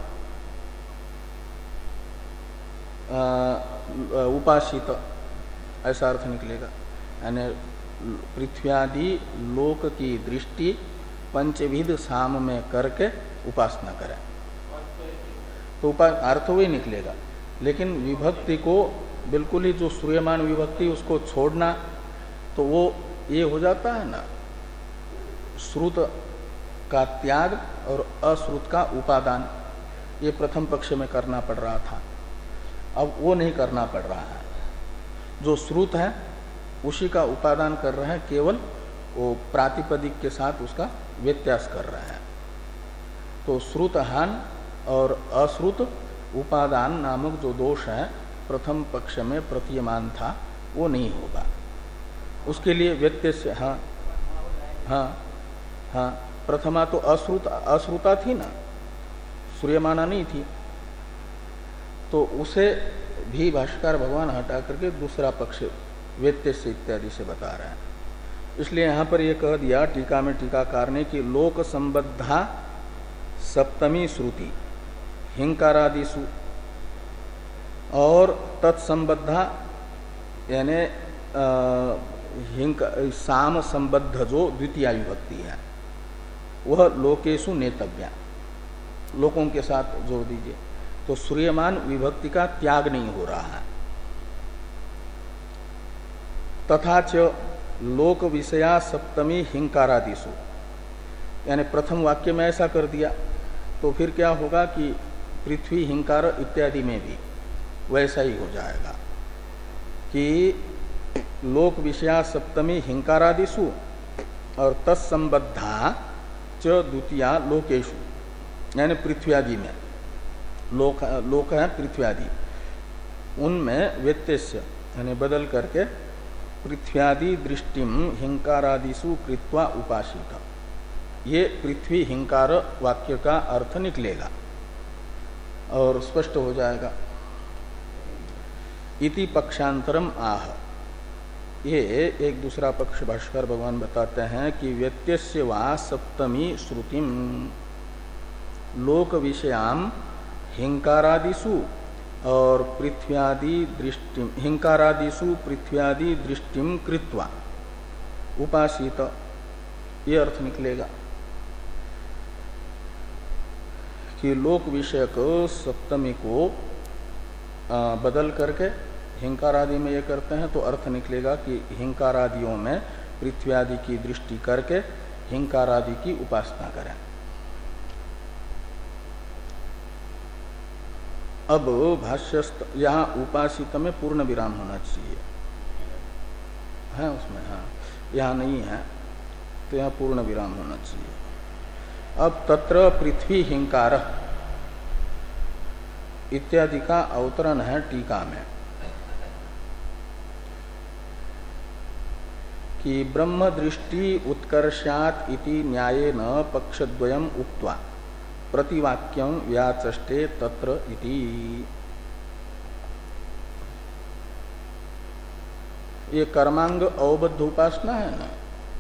उपासित, ऐसा अर्थ निकलेगा। यानी पृथ्व्यादि लोक की दृष्टि पंचविध साम में करके उपासना करें, तो अर्थ वही निकलेगा। लेकिन विभक्ति को बिल्कुल ही जो सूर्यमान विभक्ति उसको छोड़ना, तो वो ये हो जाता है ना, श्रुत का त्याग और अश्रुत का उपादान, ये प्रथम पक्ष में करना पड़ रहा था, अब वो नहीं करना पड़ रहा है। जो श्रुत है उसी का उपादान कर रहे हैं, केवल वो प्रातिपदिक के साथ उसका व्यत्यास कर रहे हैं। तो श्रुतहान और अश्रुत उपादान नामक जो दोष है प्रथम पक्ष में प्रतीयमान था वो नहीं होगा, उसके लिए व्यत्यस। हाँ हाँ हाँ, प्रथमा तो अश्रुत अश्रुता थी ना, सूर्यमाना नहीं थी, तो उसे भी भाष्यकार भगवान हटा करके दूसरा पक्ष व्यत्यस इत्यादि से बता रहे हैं। इसलिए यहाँ पर यह कह दिया टीका में टीकाकार ने कि लोक संबद्धा सप्तमी श्रुति हिंकारादिषु और तत्संबद्धा यानी हिंक साम संबद्ध जो द्वितीय विभक्ति है वह लोकेशु नेतव्या, लोकों के साथ जोड़ दीजिए, तो सूर्यमान विभक्ति का त्याग नहीं हो रहा है। तथा च लोक विषया सप्तमी हिंकारादिषु, यानी प्रथम वाक्य में ऐसा कर दिया तो फिर क्या होगा कि पृथ्वी हिंकार इत्यादि में भी वैसा ही हो जाएगा कि लोक विषया सप्तमी हिंकारादिषु और तत्संबद्धा च द्वितीया लोकेशु, यानी पृथ्व्यादि में, लोक लोक है पृथ्व्यादि, उनमें व्यत्यस्य यानी बदल करके पृथ्व्यादि दृष्टिम हिंकारादिषु कृत्वा उपासित, ये पृथ्वी हिंकार वाक्य का अर्थ निकलेगा और स्पष्ट हो जाएगा। इति पक्षांतरम आह, ये एक दूसरा पक्ष भाष्कर भगवान बताते हैं कि व्यत्यस्य वा सप्तमी श्रुतिम लोक विषयाम हिंकारादिषु और पृथ्व्यादि दृष्टि हिंकारादिषु पृथ्व्यादि दृष्टिम कृत्वा उपासित, ये अर्थ निकलेगा कि लोक विषयक सप्तमी को आ, बदल करके हिंकार आदि में ये करते हैं तो अर्थ निकलेगा कि हिंकार आदियों में पृथ्वी आदि की दृष्टि करके हिंकार आदि की उपासना करें। अब भाष्यस्थ यहाँ उपासित में पूर्ण विराम होना चाहिए, है उसमें, हाँ यहाँ नहीं है तो यहाँ पूर्ण विराम होना चाहिए। अब तत्र पृथ्वी हिंकार इत्यादि का अवतरण है टीका में कि ब्रह्म दृष्टि उत्कर्षात इति न्यायेन पक्षद्वयम् उक्त्वा प्रतिवाक्यं व्याचष्टे तत्र इति। ये कर्मांग अवबद्ध उपासना है ना,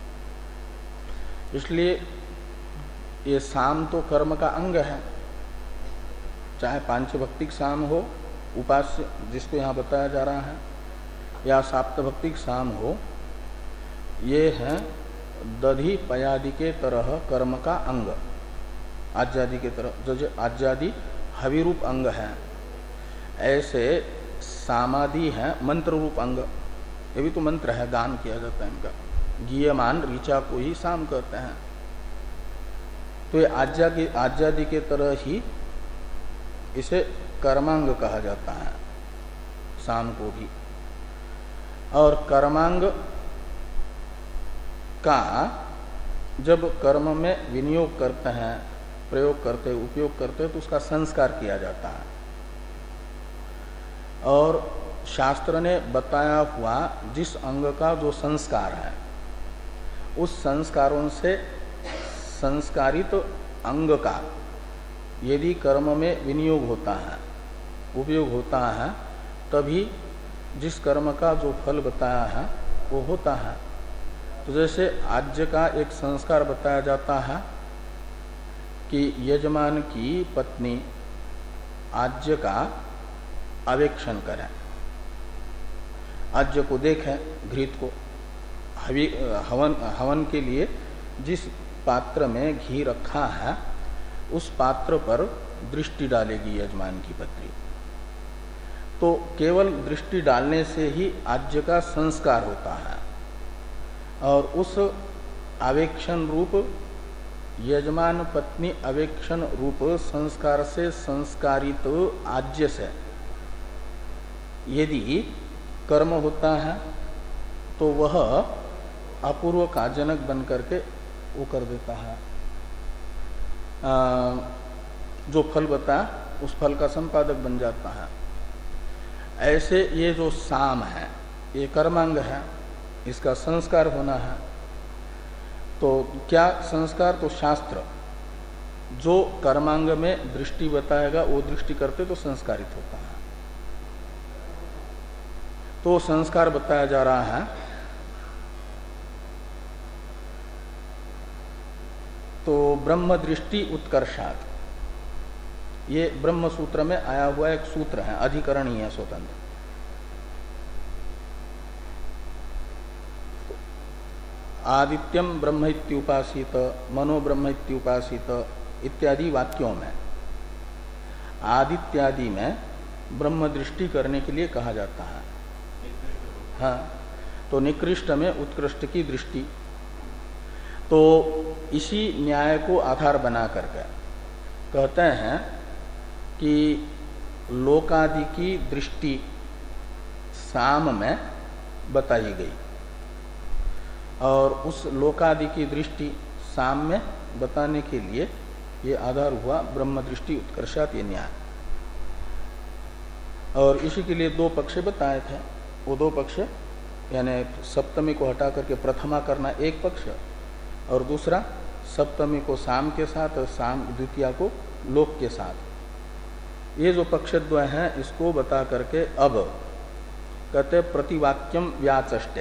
इसलिए ये साम तो कर्म का अंग है, चाहे पांचभक्तिक साम हो उपास्य जिसको यहाँ बताया जा रहा है, या साप्तभक्तिक साम हो, ये है दधि पयादि के तरह कर्म का अंग, आज्यादि के तरह जो आज्यादि हविरूप अंग है, ऐसे सामादि है मंत्र रूप अंग। ये भी तो मंत्र है, गान किया जाता है इनका, गीयमान ऋचा को ही साम कहते हैं। तो ये आज्या के आज्यादि के तरह ही इसे कर्मांग कहा जाता है, साम को भी। और कर्मांग का जब कर्म में विनियोग करते हैं, प्रयोग करते उपयोग करते हैं, तो उसका संस्कार किया जाता है। और शास्त्र ने बताया हुआ जिस अंग का जो संस्कार है, उस संस्कारों से संस्कारित अंग का यदि कर्म में विनियोग होता है, उपयोग होता है, तभी जिस कर्म का जो फल बताया है वो होता है। तो जैसे आज्य का एक संस्कार बताया जाता है कि यजमान की पत्नी आज्य का आवेक्षण करें, आज्य को देखें, घृत को, हवि हवन हवन के लिए जिस पात्र में घी रखा है उस पात्र पर दृष्टि डालेगी यजमान की पत्नी। तो केवल दृष्टि डालने से ही आज्य का संस्कार होता है, और उस आवेक्षण रूप यजमान पत्नी आवेक्षण रूप संस्कार से संस्कारित आज्य से यदि कर्म होता है तो वह अपूर्व काजनक बन करके वो कर देता है, आ, जो फल बताया उस फल का संपादक बन जाता है। ऐसे ये जो साम है ये कर्मांग है, इसका संस्कार होना है। तो क्या संस्कार? तो शास्त्र जो कर्मांग में दृष्टि बताएगा वो दृष्टि करते तो संस्कारित होता है। तो संस्कार बताया जा रहा है। तो ब्रह्म दृष्टि उत्कर्षात, ये ब्रह्म सूत्र में आया हुआ एक सूत्र है, अधिकरणीय है, स्वतंत्र। आदित्यम ब्रह्म इत्युपासित, मनो ब्रह्म इत्युपासित इत्यादि वाक्यों में आदित्यादि में ब्रह्म दृष्टि करने के लिए कहा जाता है। हाँ, तो निकृष्ट में उत्कृष्ट की दृष्टि। तो इसी न्याय को आधार बना करके कहते हैं कि लोकादि की दृष्टि साम में बताई गई, और उस लोकादि की दृष्टि साम में बताने के लिए ये आधार हुआ ब्रह्म दृष्टि उत्कर्षात ये न्याय। और इसी के लिए दो पक्ष बताए थे। वो दो पक्ष यानी सप्तमी को हटा करके प्रथमा करना एक पक्ष, और दूसरा सप्तमी को साम के साथ और साम द्वितीया को लोक के साथ। ये जो पक्षद्वय हैं इसको बता करके अब कहते प्रतिवाक्यम व्याचष्टे,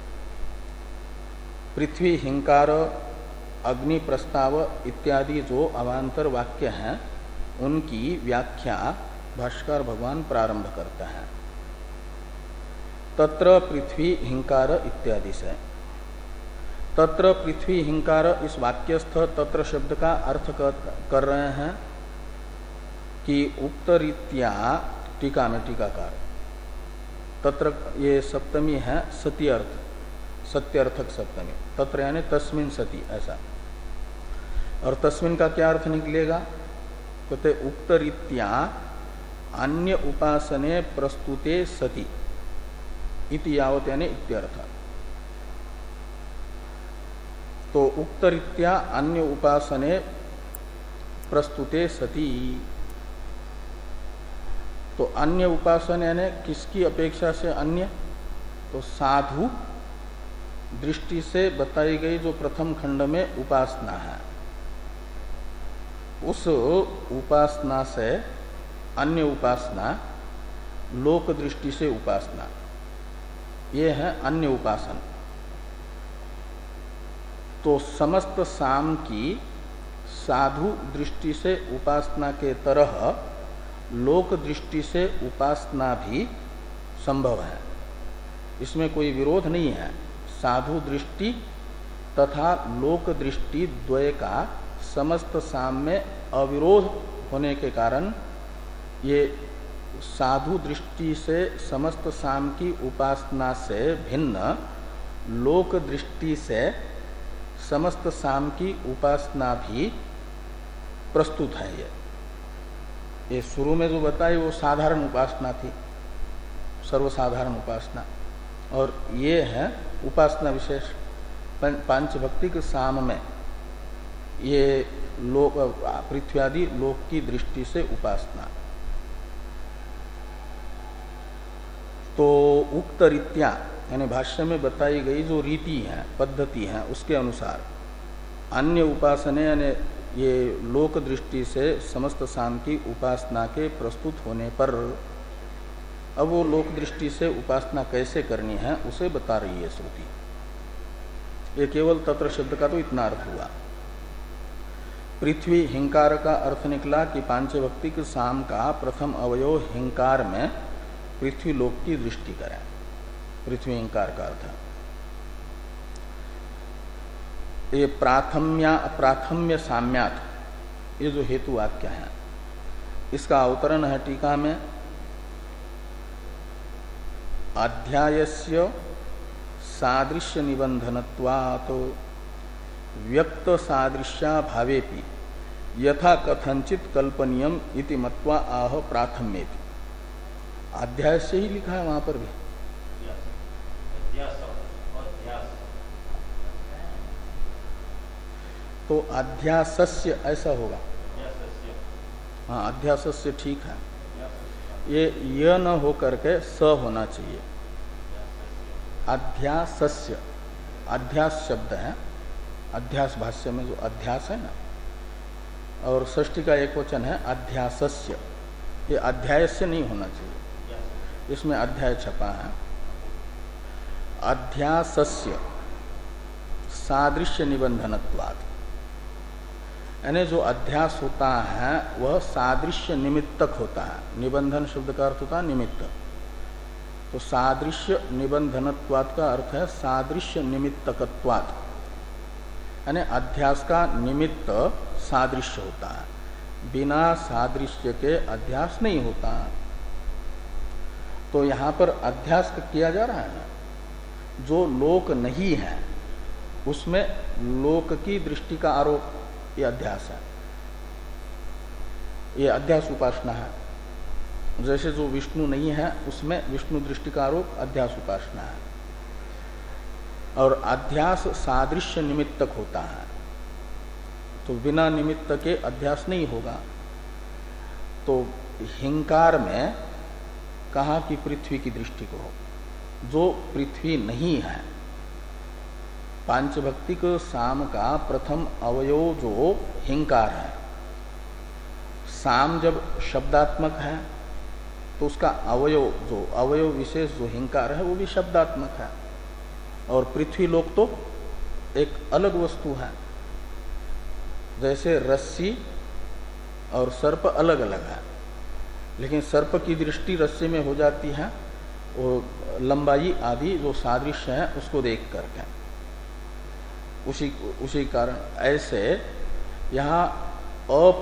पृथ्वी हिंकार अग्नि प्रस्ताव इत्यादि जो अवान्तर वाक्य हैं उनकी व्याख्या भाष्कर भगवान प्रारंभ करते हैं। तत्र पृथ्वी हिंकार इत्यादि से। तत्र पृथ्वी हिंकार इस वाक्यस्थ तत्र शब्द का अर्थ कर रहे हैं कि उक्त रीत्या टीका में टीकाकार तत्र ये सप्तमी है सती अर्थ, सत्यर्थक सप्तमी, तत्र यानी तस्मिन सती ऐसा। और तस्मिन का क्या अर्थ निकलेगा? कहते उक्त रीत्या अन्य उपासने प्रस्तुते सती इति यावत यानी इत्यर्थ। तो उक्त रीत्या अन्य उपासने प्रस्तुते सती, तो अन्य उपासन यानी किसकी अपेक्षा से अन्य? तो साधु दृष्टि से बताई गई जो प्रथम खंड में उपासना है, उस उपासना से अन्य उपासना लोक दृष्टि से उपासना, ये है अन्य उपासन। तो समस्त साम की साधु दृष्टि से उपासना के तरह लोक दृष्टि से उपासना भी संभव है, इसमें कोई विरोध नहीं है। साधु दृष्टि तथा लोक दृष्टि द्वय का समस्त साम में अविरोध होने के कारण ये साधु दृष्टि से समस्त साम की उपासना से भिन्न लोक दृष्टि से समस्त साम की उपासना भी प्रस्तुत है। ये ये शुरू में जो बताई वो साधारण उपासना थी, सर्वसाधारण उपासना, और ये है उपासना विशेष पांच भक्ति के साम में ये लोक पृथ्वी आदि लोक की दृष्टि से उपासना। तो उक्त रीत्या यानी भाष्य में बताई गई जो रीति है, पद्धति है, उसके अनुसार अन्य उपासने यानी ये लोक दृष्टि से समस्त साम की उपासना के प्रस्तुत होने पर अब वो लोक दृष्टि से उपासना कैसे करनी है उसे बता रही है श्रुति। ये केवल तत्र शब्द का तो इतना अर्थ हुआ। पृथ्वी हिंकार का अर्थ निकला कि पांचभक्तिक साम का प्रथम अवयव हिंकार में पृथ्वी लोक की दृष्टि करें, पृथ्वी हिंकार का अर्थ है। ये प्राथम्या प्राथम्य साम्यात, ये जो हेतु वाक्य है इसका अवतरण है टीका में। अध्यायस्य सादृश्य निबंधनत्वात् व्यक्त सादृश्या भावेपि यथा कथंचित कल्पनीयम इति मत्वा आह प्राथम्येति। अध्याय से ही लिखा है वहां पर भी। तो अध्यासस्य ऐसा होगा, हाँ अध्यासस्य ठीक है। ये य न हो करके स होना चाहिए। अध्यासस्य, अध्यास शब्द है, अध्यास भाष्य में जो अध्यास है ना, और षष्ठी का एक वचन है अध्यासस्य। ये अध्याय से नहीं होना चाहिए, इसमें अध्याय छपा है। अध्यासस्य सादृश्य निबंधनत्वात्, यानी जो अध्यास होता है वह सादृश्य निमित्तक होता है। निबंधन शब्द का अर्थ होता है निमित्त, तो सादृश्य निबंधनत्वात् का अर्थ है सादृश्य निमित्तकत्वात्, यानी अध्यास का निमित्त सादृश्य होता है, बिना सादृश्य के अध्यास नहीं होता। तो यहाँ पर अध्यास किया जा रहा है ना, जो लोक नहीं है उसमें लोक की दृष्टि का आरोप, ये अध्यास है, ये अध्यास उपासना है। जैसे जो विष्णु नहीं है उसमें विष्णु दृष्टि का आरोप अध्यास उपासना है। और अध्यास सादृश्य निमित्तक होता है, तो बिना निमित्त के अध्यास नहीं होगा। तो हिंकार में कहा कि पृथ्वी की दृष्टि को, जो पृथ्वी नहीं है, पांचभक्तिक साम का प्रथम अवयव जो हिंकार है। साम जब शब्दात्मक है तो उसका अवयव जो अवयव विशेष जो हिंकार है वो भी शब्दात्मक है, और पृथ्वी लोक तो एक अलग वस्तु है। जैसे रस्सी और सर्प अलग अलग है, लेकिन सर्प की दृष्टि रस्सी में हो जाती है वो लंबाई आदि जो सादृश्य है उसको देख करके, उसी उसी कारण ऐसे यहाँ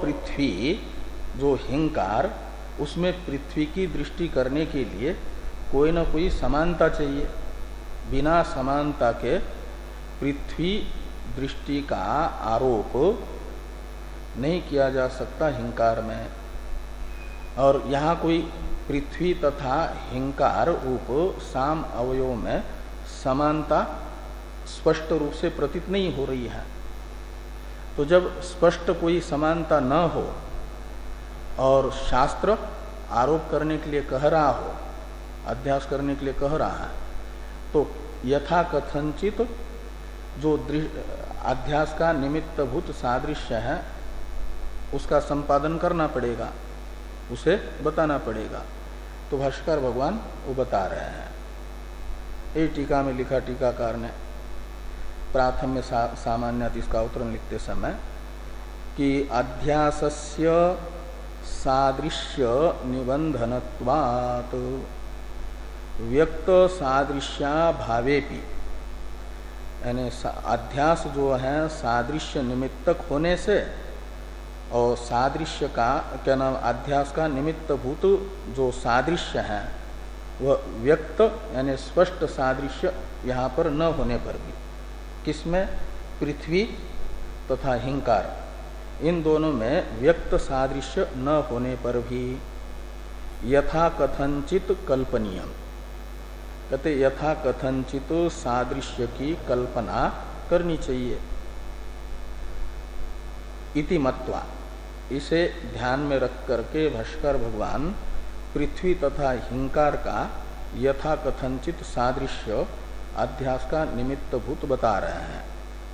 अपृथ्वी जो हिंकार, उसमें पृथ्वी की दृष्टि करने के लिए कोई ना कोई समानता चाहिए। बिना समानता के पृथ्वी दृष्टि का आरोप नहीं किया जा सकता हिंकार में। और यहाँ कोई पृथ्वी तथा हिंकार रूप साम अवयव में समानता स्पष्ट रूप से प्रतीत नहीं हो रही है। तो जब स्पष्ट कोई समानता न हो और शास्त्र आरोप करने के लिए कह रहा हो, अध्यास करने के लिए कह रहा है, तो यथा कथनचित जो अध्यास का निमित्तभूत सादृश्य है उसका संपादन करना पड़ेगा, उसे बताना पड़ेगा। तो भाष्कर भगवान वो बता रहे हैं। ये टीका में लिखा टीकाकार ने प्राथम्य सा, सामान्यत इसका उत्तरण लिखते समय कि अध्यासस्य सादृश्य निबंधनत्वात् व्यक्त सादृश्या भावेपि, यानी अध्यास जो है सादृश्य निमित्तक होने से और सादृश्य का क्या नाम अध्यास का निमित्तभूत जो सादृश्य है वह व्यक्त यानी स्पष्ट सादृश्य यहाँ पर न होने पर भी, किसमें, पृथ्वी तथा हिंकार, इन दोनों में व्यक्त सादृश्य न होने पर भी यथा कथनचित कल्पनीयम, कहते यथा कथनचित सादृश्य की कल्पना करनी चाहिए। इति मत्वा, इसे ध्यान में रख करके भाष्कर भगवान पृथ्वी तथा हिंकार का यथा कथनचित सादृश्य अध्यास का निमित्तभूत बता रहे हैं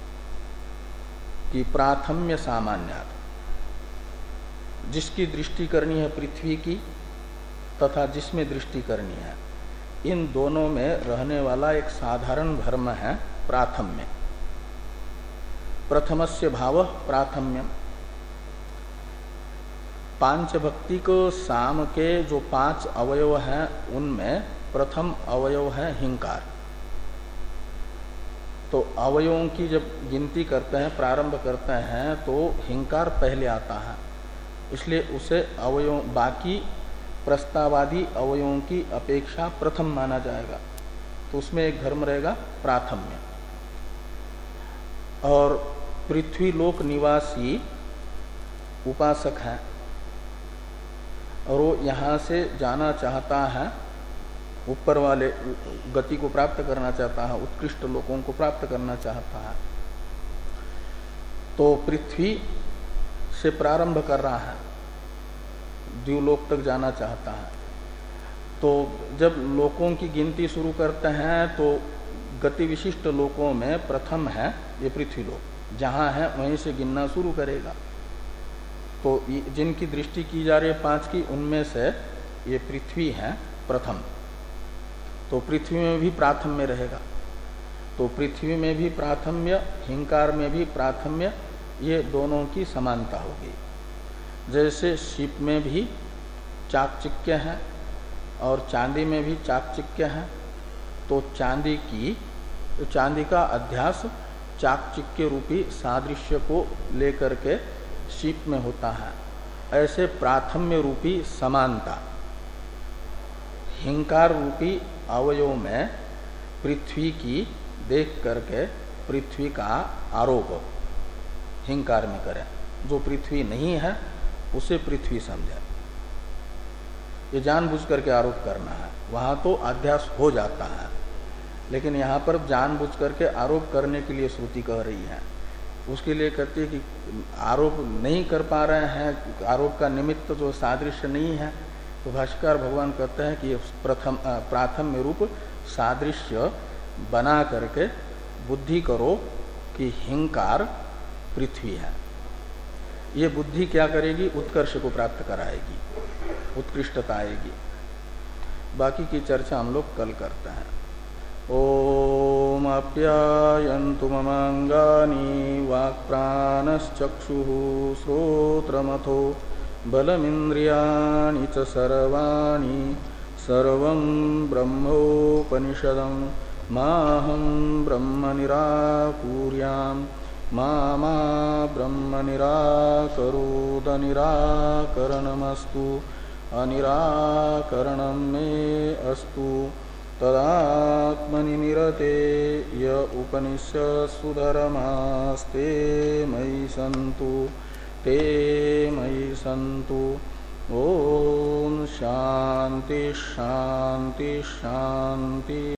कि प्राथम्य सामान्यात, जिसकी दृष्टि करनी है पृथ्वी की तथा जिसमें दृष्टि करनी है, इन दोनों में रहने वाला एक साधारण धर्म है प्राथम्य। प्रथमस्य भाव प्राथम्यम, पांच भक्ति को साम के जो पांच अवयव हैं उनमें प्रथम अवयव है हिंकार। तो अवयवों की जब गिनती करते हैं, प्रारंभ करते हैं, तो हिंकार पहले आता है, इसलिए उसे अवयव बाकी प्रस्तावादी अवयवों की अपेक्षा प्रथम माना जाएगा। तो उसमें एक धर्म रहेगा प्राथम्य। और पृथ्वी लोक निवासी उपासक है और वो यहाँ से जाना चाहता है, ऊपर वाले गति को प्राप्त करना चाहता है, उत्कृष्ट लोकों को प्राप्त करना चाहता है, तो पृथ्वी से प्रारंभ कर रहा है, द्युलोक तक जाना चाहता है। तो जब लोकों की गिनती शुरू करते हैं तो गति विशिष्ट लोकों में प्रथम है ये पृथ्वी लोक, जहाँ है वहीं से गिनना शुरू करेगा। तो जिनकी दृष्टि की जा रही है पांच की, उनमें से ये पृथ्वी है प्रथम। तो पृथ्वी में भी प्राथम्य रहेगा। तो पृथ्वी में भी प्राथम्य, हिंकार में भी प्राथम्य, ये दोनों की समानता होगी। जैसे शिप में भी चाकचिक्य है और चांदी में भी चाकचिक्य है, तो चांदी की तो चांदी का अध्यास चाकचिक्य रूपी सादृश्य को लेकर के शिप में होता है। ऐसे प्राथम्य रूपी समानता हिंकार रूपी अवयव में पृथ्वी की देख करके पृथ्वी का आरोप हिंकार में करें। जो पृथ्वी नहीं है उसे पृथ्वी समझे, ये जानबूझ करके आरोप करना है। वहां तो अध्यास हो जाता है, लेकिन यहाँ पर जानबूझ करके आरोप करने के लिए श्रुति कह रही है। उसके लिए कहती है कि आरोप नहीं कर पा रहे हैं, आरोप का निमित्त जो सादृश्य नहीं है, तो भाष्यकार भगवान कहते हैं कि प्रथम प्राथम्य रूप सादृश्य बना करके बुद्धि करो कि हिंकार पृथ्वी है। ये बुद्धि क्या करेगी? उत्कर्ष को प्राप्त कराएगी, उत्कृष्टता आएगी। बाकी की चर्चा हम लोग कल करते हैं। ओम आप्यायन्तु ममांगानि वाक्प्राणश्चक्षुः श्रोत्रमथो बलमिन्द्रियाणि च सर्वाणि सर्वं ब्रह्मोपनिषदं माहं ब्रह्म निराकुर्याम् मा मा ब्रह्म निराकरोद निराकरणमस्तु। अनिराकरणं मे अस्तु तदात्मनि निरते य उपनिषत्सु धर्मास्ते मयि सन्तु ते मयि सन्तु। ओम शांति शांति शांति।